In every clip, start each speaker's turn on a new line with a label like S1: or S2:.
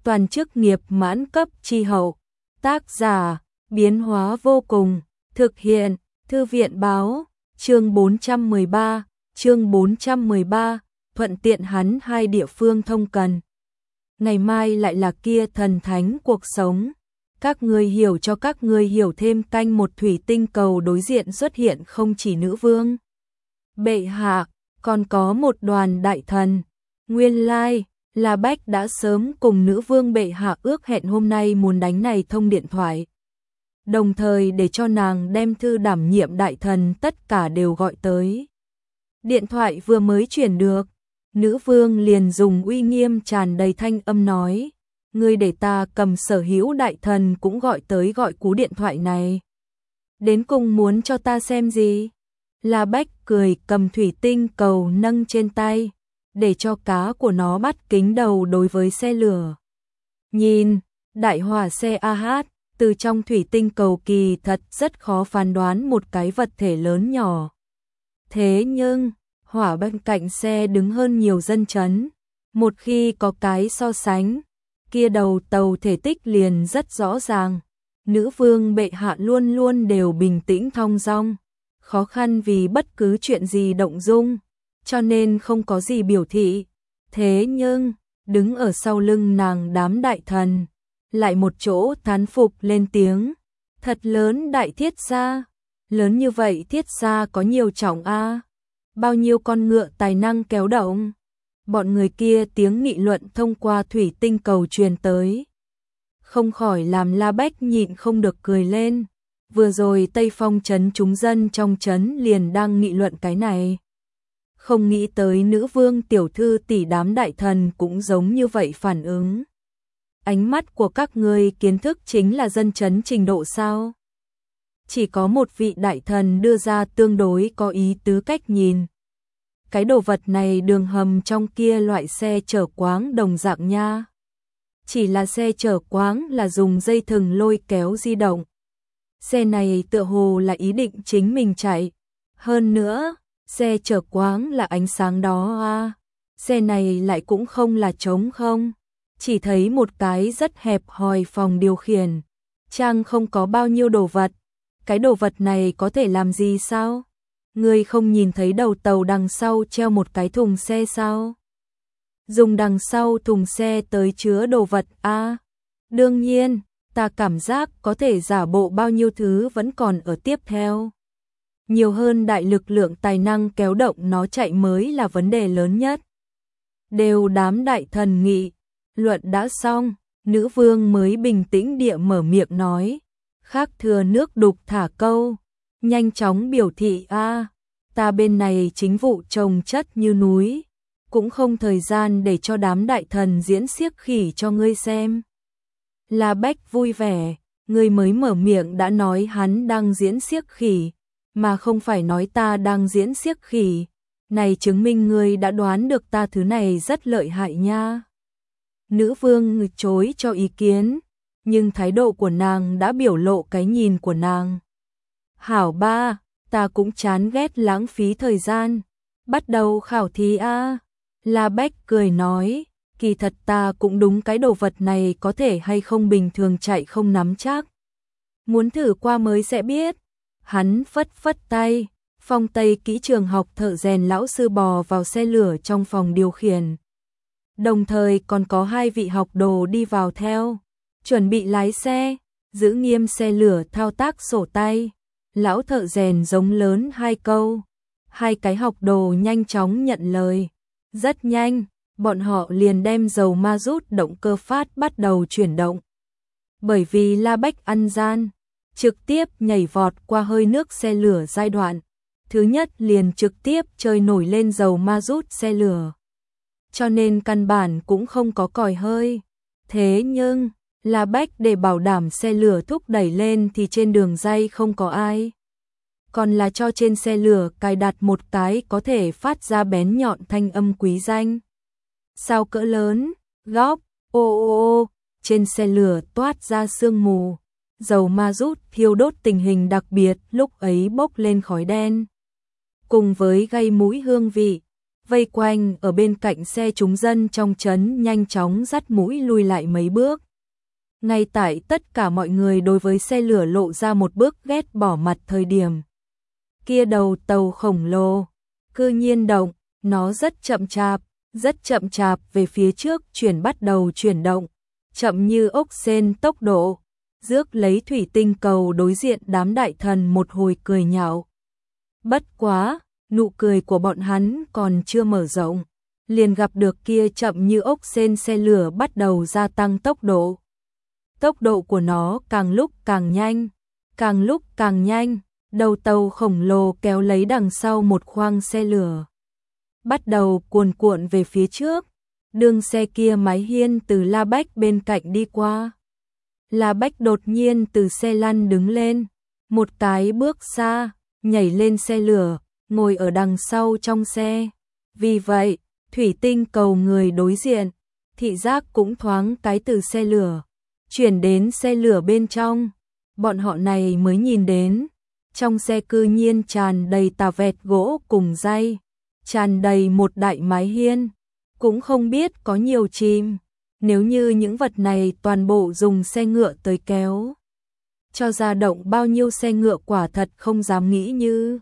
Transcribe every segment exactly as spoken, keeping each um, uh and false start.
S1: toàn chức nghiệp mãn cấp chi hậu. Tác giả, biến hóa vô cùng, thực hiện, thư viện báo, chương bốn trăm mười ba, chương bốn trăm mười ba, thuận tiện hắn hai địa phương thông cần. Ngày mai lại là kia thần thánh cuộc sống. Các ngươi hiểu cho các ngươi hiểu thêm canh một thủy tinh cầu đối diện xuất hiện không chỉ nữ vương bệ hạ, còn có một đoàn đại thần. Nguyên lai, La Bách đã sớm cùng nữ vương bệ hạ ước hẹn hôm nay muốn đánh này thông điện thoại. Đồng thời để cho nàng đem thư đảm nhiệm đại thần tất cả đều gọi tới. Điện thoại vừa mới chuyển được, nữ vương liền dùng uy nghiêm tràn đầy thanh âm nói, ngươi để ta cầm sở hữu đại thần cũng gọi tới gọi cú điện thoại này. Đến cùng muốn cho ta xem gì? La Bách cười cầm thủy tinh cầu nâng trên tay, để cho cá của nó bắt kính đầu đối với xe lửa. Nhìn, đại hỏa xe a hát, từ trong thủy tinh cầu kỳ thật rất khó phán đoán một cái vật thể lớn nhỏ. Thế nhưng, hỏa bên cạnh xe đứng hơn nhiều dân chấn. Một khi có cái so sánh, kia đầu tàu thể tích liền rất rõ ràng. Nữ vương bệ hạ luôn luôn đều bình tĩnh thong dong, khó khăn vì bất cứ chuyện gì động dung, cho nên không có gì biểu thị. Thế nhưng, đứng ở sau lưng nàng đám đại thần, lại một chỗ thán phục lên tiếng. Thật lớn đại thiết gia, lớn như vậy thiết gia có nhiều trọng a, bao nhiêu con ngựa tài năng kéo động. Bọn người kia tiếng nghị luận thông qua thủy tinh cầu truyền tới, không khỏi làm La Bách nhịn không được cười lên. Vừa rồi Tây Phong trấn chúng dân trong trấn liền đang nghị luận cái này. Không nghĩ tới nữ vương tiểu thư tỷ đám đại thần cũng giống như vậy phản ứng. Ánh mắt của các ngươi kiến thức chính là dân trấn trình độ sao? Chỉ có một vị đại thần đưa ra tương đối có ý tứ cách nhìn. Cái đồ vật này đường hầm trong kia loại xe chở quáng đồng dạng nha. Chỉ là xe chở quáng là dùng dây thừng lôi kéo di động. Xe này tựa hồ là ý định chính mình chạy. Hơn nữa, xe chở quáng là ánh sáng đó à. Xe này lại cũng không là trống không. Chỉ thấy một cái rất hẹp hòi phòng điều khiển. Trang không có bao nhiêu đồ vật. Cái đồ vật này có thể làm gì sao? Ngươi không nhìn thấy đầu tàu đằng sau treo một cái thùng xe sao? Dùng đằng sau thùng xe tới chứa đồ vật à? Đương nhiên, ta cảm giác có thể giả bộ bao nhiêu thứ vẫn còn ở tiếp theo. Nhiều hơn đại lực lượng tài năng kéo động nó chạy mới là vấn đề lớn nhất. Đều đám đại thần nghị luận đã xong, nữ vương mới bình tĩnh địa mở miệng nói, khác thừa nước đục thả câu, nhanh chóng biểu thị a, ta bên này chính vụ trồng chất như núi, cũng không thời gian để cho đám đại thần diễn xiếc khỉ cho ngươi xem. La Bách vui vẻ, ngươi mới mở miệng đã nói hắn đang diễn xiếc khỉ, mà không phải nói ta đang diễn xiếc khỉ, này chứng minh ngươi đã đoán được ta thứ này rất lợi hại nha. Nữ vương chối cho ý kiến, nhưng thái độ của nàng đã biểu lộ cái nhìn của nàng. Hảo ba, ta cũng chán ghét lãng phí thời gian, bắt đầu khảo thí a. La Bách cười nói, kỳ thật ta cũng đúng cái đồ vật này có thể hay không bình thường chạy không nắm chắc. Muốn thử qua mới sẽ biết. Hắn phất phất tay, phong tây kỹ trường học thợ rèn lão sư bò vào xe lửa trong phòng điều khiển. Đồng thời còn có hai vị học đồ đi vào theo, chuẩn bị lái xe, giữ nghiêm xe lửa thao tác sổ tay. Lão thợ rèn giống lớn hai câu, hai cái học đồ nhanh chóng nhận lời. Rất nhanh, bọn họ liền đem dầu ma rút động cơ phát bắt đầu chuyển động. Bởi vì La Bách ăn gian, trực tiếp nhảy vọt qua hơi nước xe lửa giai đoạn. Thứ nhất liền trực tiếp chơi nổi lên dầu ma rút xe lửa. Cho nên căn bản cũng không có còi hơi. Thế nhưng, La Bách để bảo đảm xe lửa thúc đẩy lên thì trên đường ray không có ai. Còn là cho trên xe lửa cài đặt một cái có thể phát ra bén nhọn thanh âm quý danh. Sao cỡ lớn, góc, ô ô ô, trên xe lửa toát ra sương mù. Dầu ma rút thiêu đốt tình hình đặc biệt lúc ấy bốc lên khói đen. Cùng với gây mũi hương vị, vây quanh ở bên cạnh xe chúng dân trong trấn nhanh chóng dắt mũi lui lại mấy bước. Ngay tại tất cả mọi người đối với xe lửa lộ ra một bước ghét bỏ mặt thời điểm. Kia đầu tàu khổng lồ, cư nhiên động, nó rất chậm chạp, rất chậm chạp về phía trước chuyển bắt đầu chuyển động, chậm như ốc sên tốc độ, rước lấy thủy tinh cầu đối diện đám đại thần một hồi cười nhạo. Bất quá, nụ cười của bọn hắn còn chưa mở rộng, liền gặp được kia chậm như ốc sên xe lửa bắt đầu gia tăng tốc độ. Tốc độ của nó càng lúc càng nhanh, càng lúc càng nhanh, đầu tàu khổng lồ kéo lấy đằng sau một khoang xe lửa. Bắt đầu cuồn cuộn về phía trước, đường xe kia mái hiên từ La Bách bên cạnh đi qua. La Bách đột nhiên từ xe lăn đứng lên, một cái bước xa, nhảy lên xe lửa, ngồi ở đằng sau trong xe. Vì vậy, thủy tinh cầu người đối diện, thị giác cũng thoáng cái từ xe lửa, chuyển đến xe lửa bên trong. Bọn họ này mới nhìn đến, trong xe cư nhiên tràn đầy tà vẹt gỗ cùng dây, tràn đầy một đại mái hiên, cũng không biết có nhiều chim. Nếu như những vật này toàn bộ dùng xe ngựa tới kéo, cho ra động bao nhiêu xe ngựa quả thật không dám nghĩ như.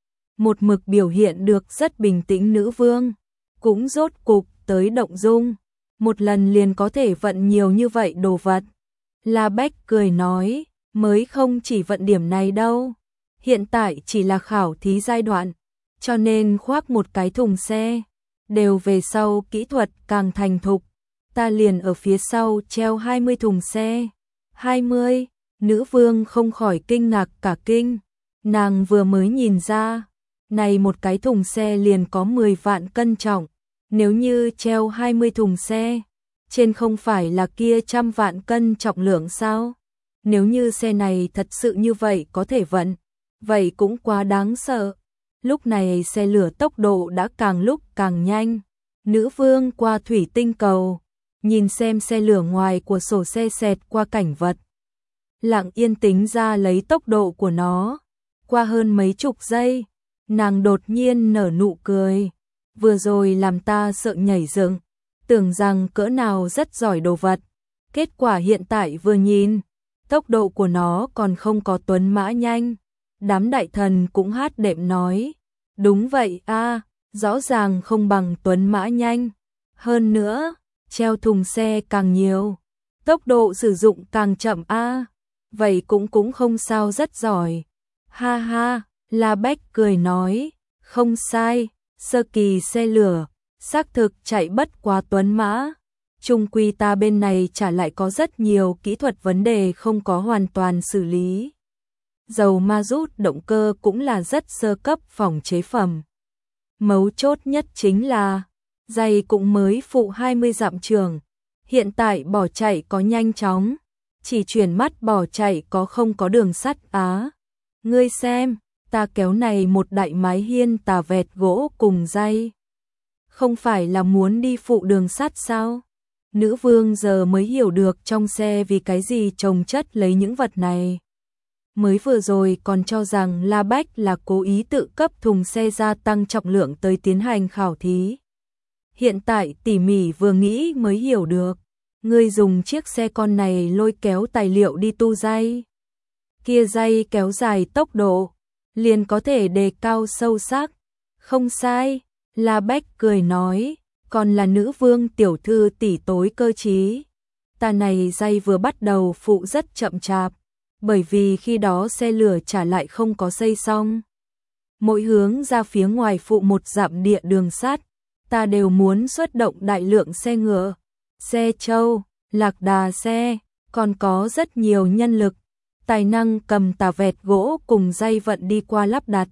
S1: Một mực biểu hiện được rất bình tĩnh nữ vương, cũng rốt cục tới động dung, một lần liền có thể vận nhiều như vậy đồ vật. La Bách cười nói, mới không chỉ vận điểm này đâu, hiện tại chỉ là khảo thí giai đoạn, cho nên khoác một cái thùng xe, đều về sau kỹ thuật càng thành thục, ta liền ở phía sau treo hai mươi thùng xe. hai mươi, nữ vương không khỏi kinh ngạc cả kinh, nàng vừa mới nhìn ra, này một cái thùng xe liền có mười vạn cân trọng, nếu như treo hai mươi thùng xe, trên không phải là kia trăm vạn cân trọng lượng sao? Nếu như xe này thật sự như vậy có thể vận, vậy cũng quá đáng sợ. Lúc này xe lửa tốc độ đã càng lúc càng nhanh, nữ vương qua thủy tinh cầu, nhìn xem xe lửa ngoài của sổ xe xẹt qua cảnh vật. Lặng yên tính ra lấy tốc độ của nó, qua hơn mấy chục giây, nàng đột nhiên nở nụ cười, vừa rồi làm ta sợ nhảy dựng, tưởng rằng cỡ nào rất giỏi đồ vật, kết quả hiện tại vừa nhìn, tốc độ của nó còn không có tuấn mã nhanh. Đám đại thần cũng hát đệm nói, đúng vậy a, rõ ràng không bằng tuấn mã nhanh, hơn nữa, treo thùng xe càng nhiều, tốc độ sử dụng càng chậm a, vậy cũng cũng không sao rất giỏi. Ha ha, La Bách cười nói, không sai, sơ kỳ xe lửa, xác thực chạy bất quá tuấn mã. Trung quy ta bên này trả lại có rất nhiều kỹ thuật vấn đề không có hoàn toàn xử lý. Dầu ma rút động cơ cũng là rất sơ cấp phòng chế phẩm. Mấu chốt nhất chính là, giày cũng mới phụ hai mươi dặm trường. Hiện tại bỏ chạy có nhanh chóng, chỉ chuyển mắt bỏ chạy có không có đường sắt á. Ngươi xem, ta kéo này một đại mái hiên tà vẹt gỗ cùng dây. Không phải là muốn đi phụ đường sắt sao? Nữ vương giờ mới hiểu được trong xe vì cái gì chồng chất lấy những vật này. Mới vừa rồi còn cho rằng La Bách là cố ý tự cấp thùng xe gia tăng trọng lượng tới tiến hành khảo thí. Hiện tại tỉ mỉ vừa nghĩ mới hiểu được, ngươi dùng chiếc xe con này lôi kéo tài liệu đi tu dây. Kia dây kéo dài tốc độ, liền có thể đề cao sâu sắc. Không sai, La Bách cười nói, còn là nữ vương tiểu thư tỷ tối cơ trí. Ta này dây vừa bắt đầu phụ rất chậm chạp, bởi vì khi đó xe lửa trả lại không có xây xong. Mỗi hướng ra phía ngoài phụ một dặm địa đường sắt, ta đều muốn xuất động đại lượng xe ngựa, xe trâu, lạc đà xe, còn có rất nhiều nhân lực, tài năng cầm tà vẹt gỗ cùng dây vận đi qua lắp đặt.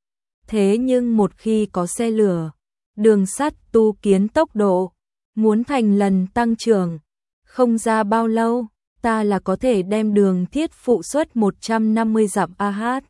S1: Thế nhưng một khi có xe lửa, đường sắt tu kiến tốc độ, muốn thành lần tăng trưởng, không ra bao lâu, ta là có thể đem đường thiết phụ suất một trăm năm mươi dặm a hát.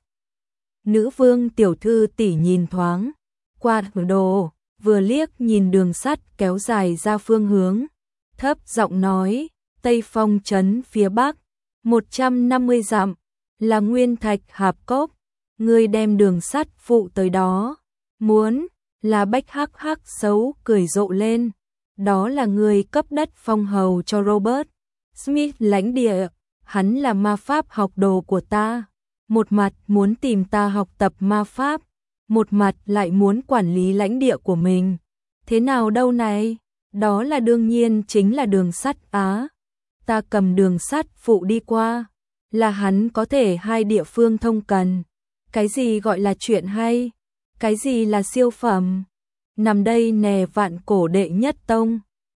S1: Nữ vương tiểu thư tỷ nhìn thoáng, qua đồ, vừa liếc nhìn đường sắt kéo dài ra phương hướng, thấp giọng nói, Tây Phong trấn phía bắc, một trăm năm mươi dặm, là nguyên thạch hạp cốc, ngươi đem đường sắt phụ tới đó, muốn, La Bách hắc hắc xấu cười rộ lên. Đó là người cấp đất phong hầu cho Robert Smith lãnh địa, hắn là ma pháp học đồ của ta. Một mặt muốn tìm ta học tập ma pháp, một mặt lại muốn quản lý lãnh địa của mình. Thế nào đâu này? Đó là đương nhiên chính là đường sắt Á. Ta cầm đường sắt phụ đi qua, là hắn có thể hai địa phương thông cần. Cái gì gọi là chuyện hay? Cái gì là siêu phẩm? Nằm đây nè vạn cổ đệ nhất tông.